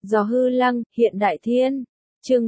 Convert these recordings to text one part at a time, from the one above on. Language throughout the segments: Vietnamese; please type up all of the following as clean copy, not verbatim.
Gió hư lăng, hiện đại thiên. Chương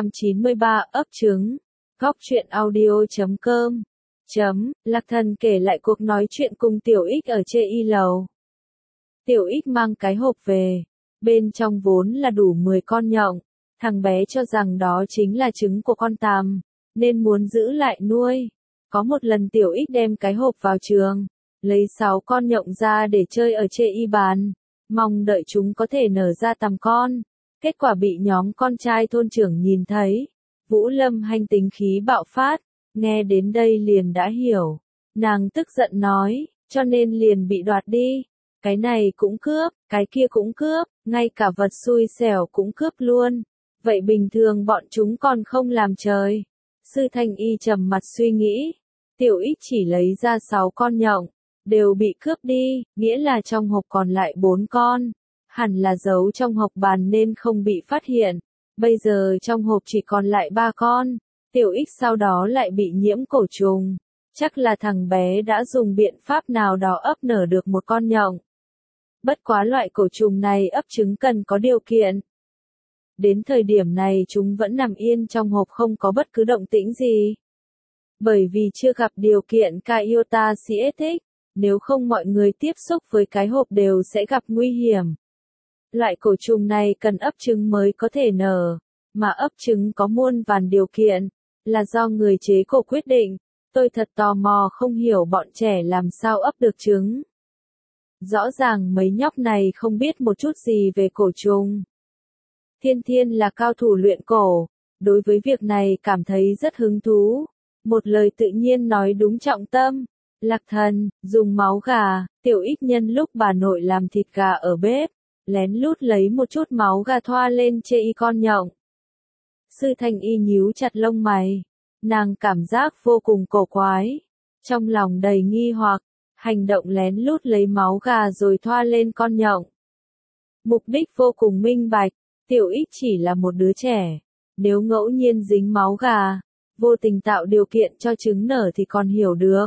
393 ấp trứng. Góc truyện audio.com. Lạc Thần kể lại cuộc nói chuyện cùng Tiểu Ích ở chê y lầu. Tiểu Ích mang cái hộp về. Bên trong vốn là đủ 10 con nhộng. Thằng bé cho rằng đó chính là trứng của con tằm, nên muốn giữ lại nuôi. Có một lần Tiểu Ích đem cái hộp vào trường, lấy 6 con nhộng ra để chơi ở chê y bàn, mong đợi chúng có thể nở ra tằm con. Kết quả bị nhóm con trai thôn trưởng nhìn thấy. Vũ Lâm Hanh tính khí bạo phát, nghe đến đây liền đã hiểu. Nàng tức giận nói, cho nên liền bị đoạt đi. Cái này cũng cướp, cái kia cũng cướp, ngay cả vật xui xẻo cũng cướp luôn. Vậy bình thường bọn chúng còn không làm trời. Sư Thanh Y trầm mặt suy nghĩ. Tiểu Ích chỉ lấy ra 6 con nhộng, đều bị cướp đi, nghĩa là trong hộp còn lại 4 con. Hẳn là giấu trong hộp bàn nên không bị phát hiện. Bây giờ trong hộp chỉ còn lại 3 con. Tiểu Ích sau đó lại bị nhiễm cổ trùng. Chắc là thằng bé đã dùng biện pháp nào đó ấp nở được một con nhộng. Bất quá loại cổ trùng này ấp trứng cần có điều kiện. Đến thời điểm này chúng vẫn nằm yên trong hộp không có bất cứ động tĩnh gì. Bởi vì chưa gặp điều kiện Iota Cietic, nếu không mọi người tiếp xúc với cái hộp đều sẽ gặp nguy hiểm. Loại cổ trùng này cần ấp trứng mới có thể nở, mà ấp trứng có muôn vàn điều kiện, là do người chế cổ quyết định. Tôi thật tò mò không hiểu bọn trẻ làm sao ấp được trứng. Rõ ràng mấy nhóc này không biết một chút gì về cổ trùng. Thiên Thiên là cao thủ luyện cổ, đối với việc này cảm thấy rất hứng thú. Một lời tự nhiên nói đúng trọng tâm. Lạc Thần, dùng máu gà. Tiểu Ích nhân lúc bà nội làm thịt gà ở bếp, lén lút lấy một chút máu gà thoa lên chê y con nhộng. Sư Thanh Y nhíu chặt lông mày. Nàng cảm giác vô cùng cổ quái. Trong lòng đầy nghi hoặc, hành động lén lút lấy máu gà rồi thoa lên con nhộng. Mục đích vô cùng minh bạch. Tiểu Ích chỉ là một đứa trẻ. Nếu ngẫu nhiên dính máu gà, vô tình tạo điều kiện cho trứng nở thì còn hiểu được.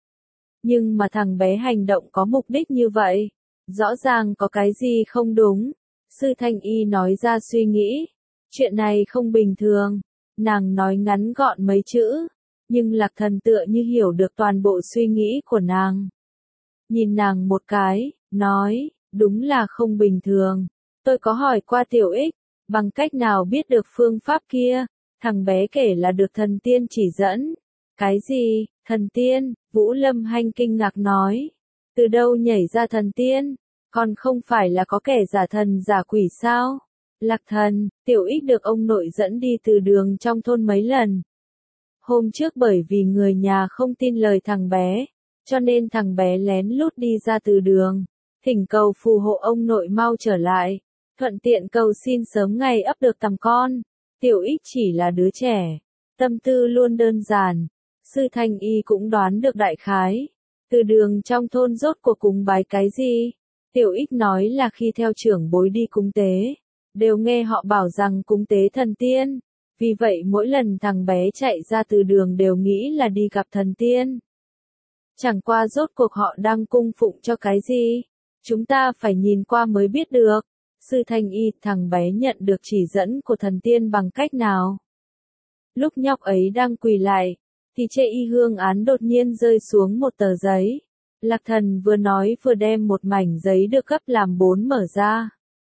Nhưng mà thằng bé hành động có mục đích như vậy, rõ ràng có cái gì không đúng. Sư Thanh Y nói ra suy nghĩ. Chuyện này không bình thường. Nàng nói ngắn gọn mấy chữ, nhưng Lạc Thần tựa như hiểu được toàn bộ suy nghĩ của nàng. Nhìn nàng một cái, nói, đúng là không bình thường. Tôi có hỏi qua Tiểu Ích, bằng cách nào biết được phương pháp kia. Thằng bé kể là được thần tiên chỉ dẫn. Cái gì, thần tiên? Vũ Lâm Hanh kinh ngạc nói. Từ đâu nhảy ra thần tiên? Còn không phải là có kẻ giả thần giả quỷ sao? Lạc Thần, Tiểu Ích được ông nội dẫn đi từ đường trong thôn mấy lần. Hôm trước bởi vì người nhà không tin lời thằng bé, cho nên thằng bé lén lút đi ra từ đường, thỉnh cầu phù hộ ông nội mau trở lại, thuận tiện cầu xin sớm ngày ấp được tằm con. Tiểu Ích chỉ là đứa trẻ, tâm tư luôn đơn giản. Sư Thanh Y cũng đoán được đại khái. Từ đường trong thôn rốt cuộc cúng bái cái gì? Tiểu Ích nói là khi theo trưởng bối đi cúng tế, đều nghe họ bảo rằng cúng tế thần tiên. Vì vậy mỗi lần thằng bé chạy ra từ đường đều nghĩ là đi gặp thần tiên. Chẳng qua rốt cuộc họ đang cung phụng cho cái gì? Chúng ta phải nhìn qua mới biết được. Sư Thanh Y, thằng bé nhận được chỉ dẫn của thần tiên bằng cách nào? Lúc nhóc ấy đang quỳ lại, thì chê y hương án đột nhiên rơi xuống một tờ giấy. Lạc Thần vừa nói vừa đem một mảnh giấy được gấp làm 4 mở ra.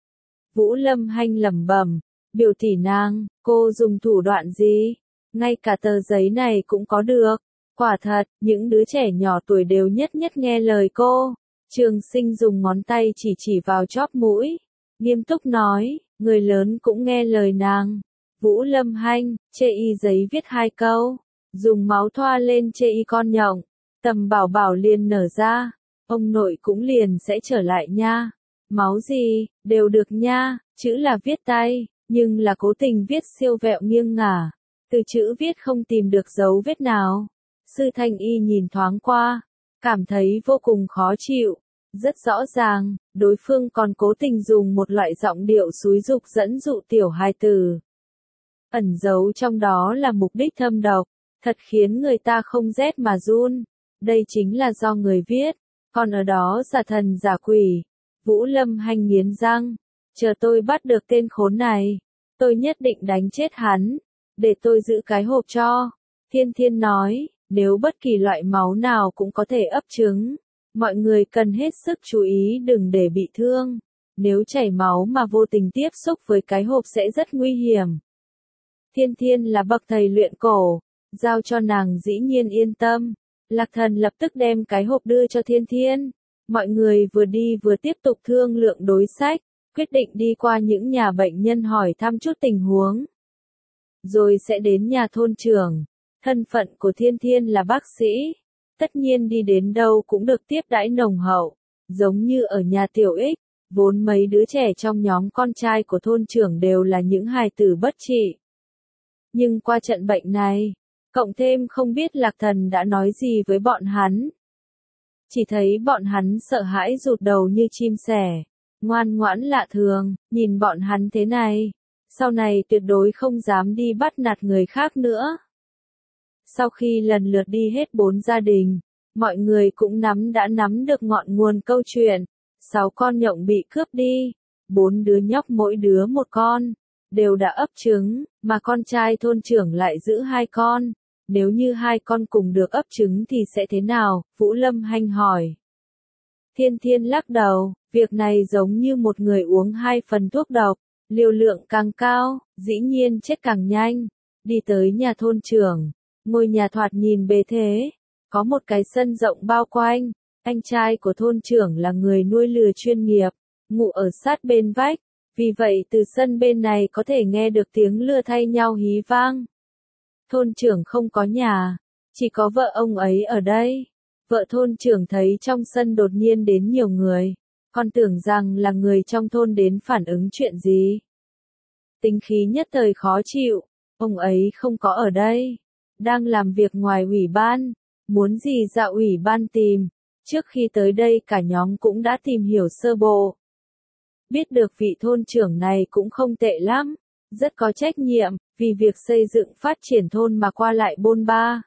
Vũ Lâm Hanh lẩm bẩm, biểu tỷ nàng, cô dùng thủ đoạn gì? Ngay cả tờ giấy này cũng có được. Quả thật, những đứa trẻ nhỏ tuổi đều nhất nhất nghe lời cô. Trường Sinh dùng ngón tay chỉ vào chóp mũi, nghiêm túc nói, người lớn cũng nghe lời nàng. Vũ Lâm Hanh, chê y giấy viết 2 câu, dùng máu thoa lên chê y con nhộng, tầm bảo bảo liền nở ra, ông nội cũng liền sẽ trở lại nha. Máu gì, đều được nha, chữ là viết tay, nhưng là cố tình viết siêu vẹo nghiêng ngả, từ chữ viết không tìm được dấu vết nào. Sư Thanh Y nhìn thoáng qua, cảm thấy vô cùng khó chịu. Rất rõ ràng, đối phương còn cố tình dùng một loại giọng điệu xúi giục dẫn dụ tiểu hài tử. Ẩn giấu trong đó là mục đích thâm độc, thật khiến người ta không rét mà run. Đây chính là do người viết, còn ở đó giả thần giả quỷ. Vũ Lâm Hanh nghiến răng, Chờ tôi bắt được tên khốn này, tôi nhất định đánh chết hắn, để tôi giữ cái hộp cho. Thiên Thiên nói, nếu bất kỳ loại máu nào cũng có thể ấp trứng, mọi người cần hết sức chú ý đừng để bị thương. Nếu chảy máu mà vô tình tiếp xúc với cái hộp sẽ rất nguy hiểm. Thiên Thiên là bậc thầy luyện cổ, giao cho nàng dĩ nhiên yên tâm. Lạc Thần lập tức đem cái hộp đưa cho Thiên Thiên. Mọi người vừa đi vừa tiếp tục thương lượng đối sách, quyết định đi qua những nhà bệnh nhân hỏi thăm chút tình huống. Rồi sẽ đến nhà thôn trưởng. Thân phận của Thiên Thiên là bác sĩ. Tất nhiên đi đến đâu cũng được tiếp đãi nồng hậu. Giống như ở nhà Tiểu Ích, vốn mấy đứa trẻ trong nhóm con trai của thôn trưởng đều là những hài tử bất trị. Nhưng qua trận bệnh này, cộng thêm không biết Lạc Thần đã nói gì với bọn hắn. Chỉ thấy bọn hắn sợ hãi rụt đầu như chim sẻ, ngoan ngoãn lạ thường, nhìn bọn hắn thế này, sau này tuyệt đối không dám đi bắt nạt người khác nữa. Sau khi lần lượt đi hết 4 gia đình, mọi người cũng đã nắm được ngọn nguồn câu chuyện. 6 con nhộng bị cướp đi, 4 đứa nhóc mỗi đứa một con, đều đã ấp trứng, mà con trai thôn trưởng lại giữ 2 con. Nếu như 2 con cùng được ấp trứng thì sẽ thế nào? Vũ Lâm Hanh hỏi. Thiên Thiên lắc đầu, việc này giống như một người uống 2 phần thuốc độc, liều lượng càng cao, dĩ nhiên chết càng nhanh. Đi tới nhà thôn trưởng, ngôi nhà thoạt nhìn bề thế, có một cái sân rộng bao quanh. Anh trai của thôn trưởng là người nuôi lừa chuyên nghiệp, ngủ ở sát bên vách, vì vậy từ sân bên này có thể nghe được tiếng lừa thay nhau hí vang. Thôn trưởng không có nhà, chỉ có vợ ông ấy ở đây. Vợ thôn trưởng thấy trong sân đột nhiên đến nhiều người, còn tưởng rằng là người trong thôn đến phản ứng chuyện gì. Tính khí nhất thời khó chịu, ông ấy không có ở đây, đang làm việc ngoài ủy ban, muốn gì ra ủy ban tìm. Trước khi tới đây cả nhóm cũng đã tìm hiểu sơ bộ. Biết được vị thôn trưởng này cũng không tệ lắm, rất có trách nhiệm, vì việc xây dựng phát triển thôn mà qua lại bôn ba.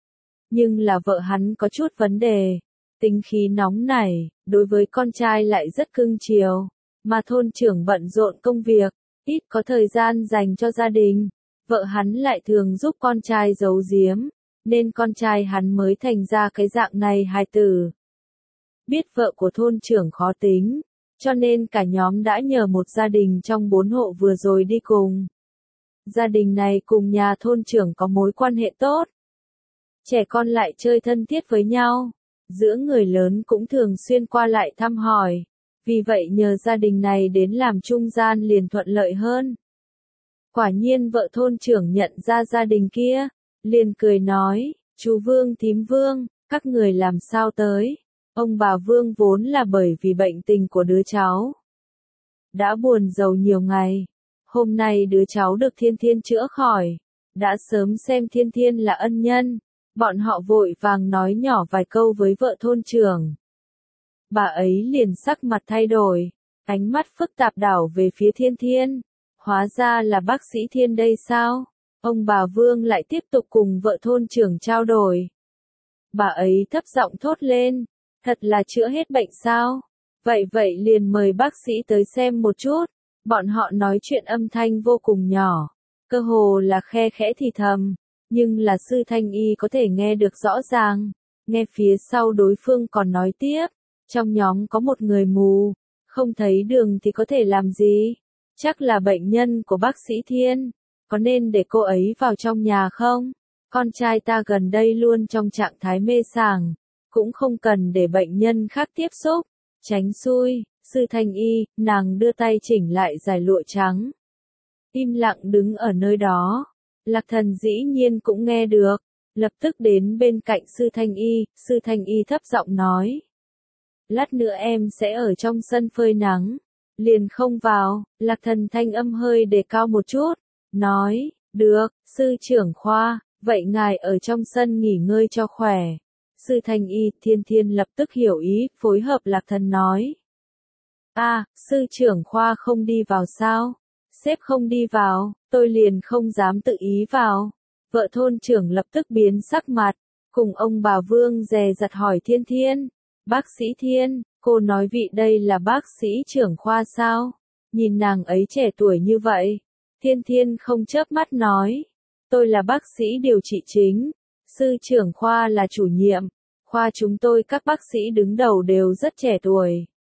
Nhưng là vợ hắn có chút vấn đề, tính khí nóng nảy, đối với con trai lại rất cưng chiều, mà thôn trưởng bận rộn công việc, ít có thời gian dành cho gia đình. Vợ hắn lại thường giúp con trai giấu giếm, nên con trai hắn mới thành ra cái dạng này hài tử. Biết vợ của thôn trưởng khó tính, cho nên cả nhóm đã nhờ một gia đình trong 4 hộ vừa rồi đi cùng. Gia đình này cùng nhà thôn trưởng có mối quan hệ tốt. Trẻ con lại chơi thân thiết với nhau, giữa người lớn cũng thường xuyên qua lại thăm hỏi, vì vậy nhờ gia đình này đến làm trung gian liền thuận lợi hơn. Quả nhiên vợ thôn trưởng nhận ra gia đình kia, liền cười nói, chú Vương thím Vương, các người làm sao tới? Ông bà Vương vốn là bởi vì bệnh tình của đứa cháu. Đã buồn rầu nhiều ngày, hôm nay đứa cháu được Thiên Thiên chữa khỏi, đã sớm xem Thiên Thiên là ân nhân, bọn họ vội vàng nói nhỏ vài câu với vợ thôn trưởng. Bà ấy liền sắc mặt thay đổi, ánh mắt phức tạp đảo về phía Thiên Thiên, hóa ra là bác sĩ Thiên đây sao? Ông bà Vương lại tiếp tục cùng vợ thôn trưởng trao đổi. Bà ấy thấp giọng thốt lên, thật là chữa hết bệnh sao? Vậy liền mời bác sĩ tới xem một chút. Bọn họ nói chuyện âm thanh vô cùng nhỏ, cơ hồ là khe khẽ thì thầm, nhưng là sư thanh y có thể nghe được rõ ràng. Nghe phía sau đối phương còn nói tiếp, trong nhóm có một người mù, không thấy đường thì có thể làm gì? Chắc là bệnh nhân của bác sĩ Thiên, có nên để cô ấy vào trong nhà không? Con trai ta gần đây luôn trong trạng thái mê sảng, cũng không cần để bệnh nhân khác tiếp xúc, tránh xui. Sư thanh y, nàng đưa tay chỉnh lại dải lụa trắng. Im lặng đứng ở nơi đó. Lạc Thần dĩ nhiên cũng nghe được, lập tức đến bên cạnh sư thanh y thấp giọng nói. Lát nữa em sẽ ở trong sân phơi nắng. Liền không vào, Lạc Thần thanh âm hơi đề cao một chút, nói, được, sư trưởng khoa, vậy ngài ở trong sân nghỉ ngơi cho khỏe. Sư thanh y, Thiên Thiên lập tức hiểu ý, phối hợp Lạc Thần nói. Sư trưởng khoa không đi vào sao? Sếp không đi vào, tôi liền không dám tự ý vào. Vợ thôn trưởng lập tức biến sắc mặt, cùng ông bà Vương dè dặt hỏi Thiên Thiên. Bác sĩ Thiên, cô nói vị đây là bác sĩ trưởng khoa sao? Nhìn nàng ấy trẻ tuổi như vậy, Thiên Thiên không chớp mắt nói, tôi là bác sĩ điều trị chính, sư trưởng khoa là chủ nhiệm, khoa chúng tôi các bác sĩ đứng đầu đều rất trẻ tuổi.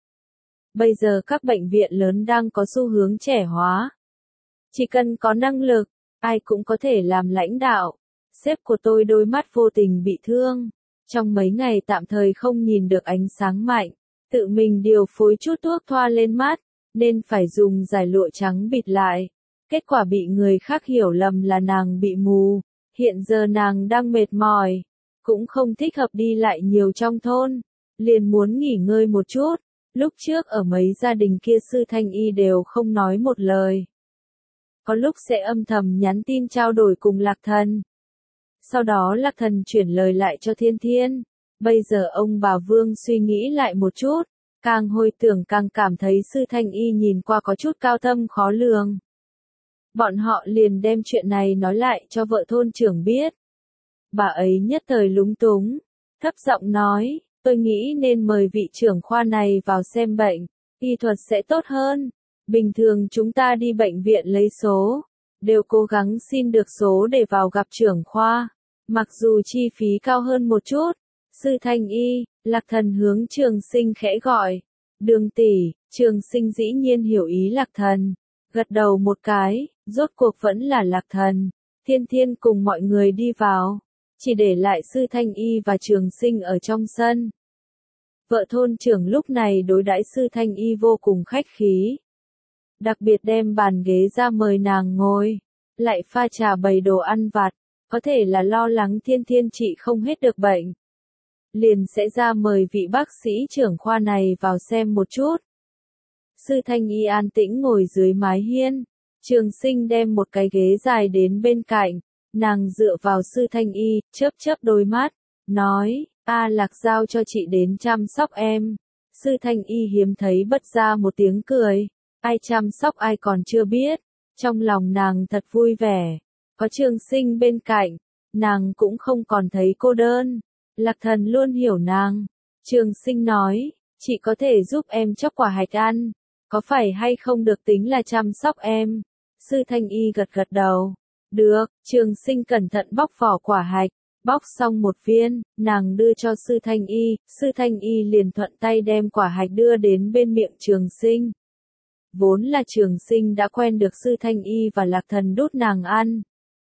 Bây giờ các bệnh viện lớn đang có xu hướng trẻ hóa. Chỉ cần có năng lực, ai cũng có thể làm lãnh đạo. Sếp của tôi đôi mắt vô tình bị thương. Trong mấy ngày tạm thời không nhìn được ánh sáng mạnh, tự mình điều phối chút thuốc thoa lên mắt, nên phải dùng dải lụa trắng bịt lại. Kết quả bị người khác hiểu lầm là nàng bị mù. Hiện giờ nàng đang mệt mỏi, cũng không thích hợp đi lại nhiều trong thôn, liền muốn nghỉ ngơi một chút. Lúc trước ở mấy gia đình kia sư Thanh Y đều không nói một lời. Có lúc sẽ âm thầm nhắn tin trao đổi cùng Lạc Thần. Sau đó Lạc Thần chuyển lời lại cho Thiên Thiên. Bây giờ ông bà Vương suy nghĩ lại một chút, càng hồi tưởng càng cảm thấy sư Thanh Y nhìn qua có chút cao thâm khó lường. Bọn họ liền đem chuyện này nói lại cho vợ thôn trưởng biết. Bà ấy nhất thời lúng túng, thấp giọng nói, tôi nghĩ nên mời vị trưởng khoa này vào xem bệnh, y thuật sẽ tốt hơn. Bình thường chúng ta đi bệnh viện lấy số, đều cố gắng xin được số để vào gặp trưởng khoa, mặc dù chi phí cao hơn một chút. Sư Thanh Y, Lạc Thần hướng Trường Sinh khẽ gọi, Đường tỷ. Trường Sinh dĩ nhiên hiểu ý Lạc Thần, gật đầu một cái, rốt cuộc vẫn là Lạc Thần. Thiên Thiên cùng mọi người đi vào, chỉ để lại sư Thanh Y và Trường Sinh ở trong sân. Vợ thôn trưởng lúc này đối đãi sư Thanh Y vô cùng khách khí. Đặc biệt đem bàn ghế ra mời nàng ngồi, lại pha trà bày đồ ăn vặt, có thể là lo lắng Thiên Thiên trị không hết được bệnh. Liền sẽ ra mời vị bác sĩ trưởng khoa này vào xem một chút. Sư Thanh Y an tĩnh ngồi dưới mái hiên, Trường Sinh đem một cái ghế dài đến bên cạnh, nàng dựa vào sư Thanh Y, chớp chớp đôi mắt, nói, Lạc giao cho chị đến chăm sóc em. Sư Thanh Y hiếm thấy bật ra một tiếng cười, ai chăm sóc ai còn chưa biết, trong lòng nàng thật vui vẻ, có Trường Sinh bên cạnh, nàng cũng không còn thấy cô đơn. Lạc Thần luôn hiểu nàng. Trường Sinh nói, chị có thể giúp em chóc quả hạch ăn, có phải hay không được tính là chăm sóc em? Sư Thanh Y gật gật đầu. Được. Trường Sinh cẩn thận bóc vỏ quả hạch, bóc xong một viên, nàng đưa cho sư Thanh Y, sư Thanh Y liền thuận tay đem quả hạch đưa đến bên miệng Trường Sinh. Vốn là Trường Sinh đã quen được sư Thanh Y và Lạc Thần đút nàng ăn,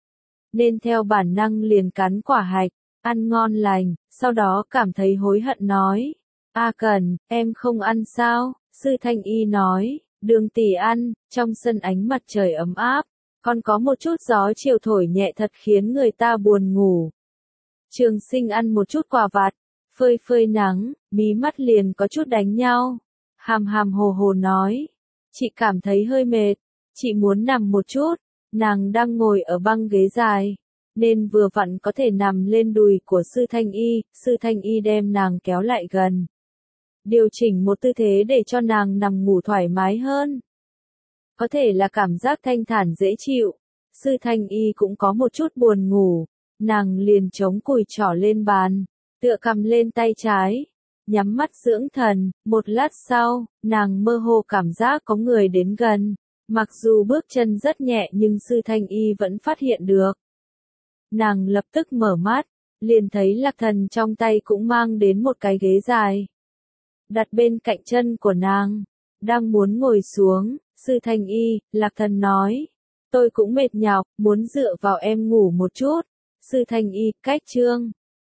nên theo bản năng liền cắn quả hạch, ăn ngon lành, sau đó cảm thấy hối hận nói, Cần, em không ăn sao? Sư Thanh Y nói, Đường tỷ ăn. Trong sân ánh mặt trời ấm áp, còn có một chút gió chiều thổi nhẹ thật khiến người ta buồn ngủ. Trường Sinh ăn một chút quả vặt, phơi phơi nắng, mí mắt liền có chút đánh nhau. Hàm hàm hồ hồ nói, chị cảm thấy hơi mệt, chị muốn nằm một chút. Nàng đang ngồi ở băng ghế dài, nên vừa vặn có thể nằm lên đùi của sư Thanh Y. Sư Thanh Y đem nàng kéo lại gần, điều chỉnh một tư thế để cho nàng nằm ngủ thoải mái hơn. Có thể là cảm giác thanh thản dễ chịu. Sư Thanh Y cũng có một chút buồn ngủ, nàng liền chống cùi trỏ lên bàn, tựa cầm lên tay trái, nhắm mắt dưỡng thần. Một lát sau, nàng mơ hồ cảm giác có người đến gần, mặc dù bước chân rất nhẹ nhưng sư Thanh Y vẫn phát hiện được. Nàng lập tức mở mắt, liền thấy Lạc Thần trong tay cũng mang đến một cái ghế dài, đặt bên cạnh chân của nàng, đang muốn ngồi xuống. Sư Thanh Y, Lạc Thần nói, tôi cũng mệt nhọc, muốn dựa vào em ngủ một chút. Sư Thanh Y, cách chương.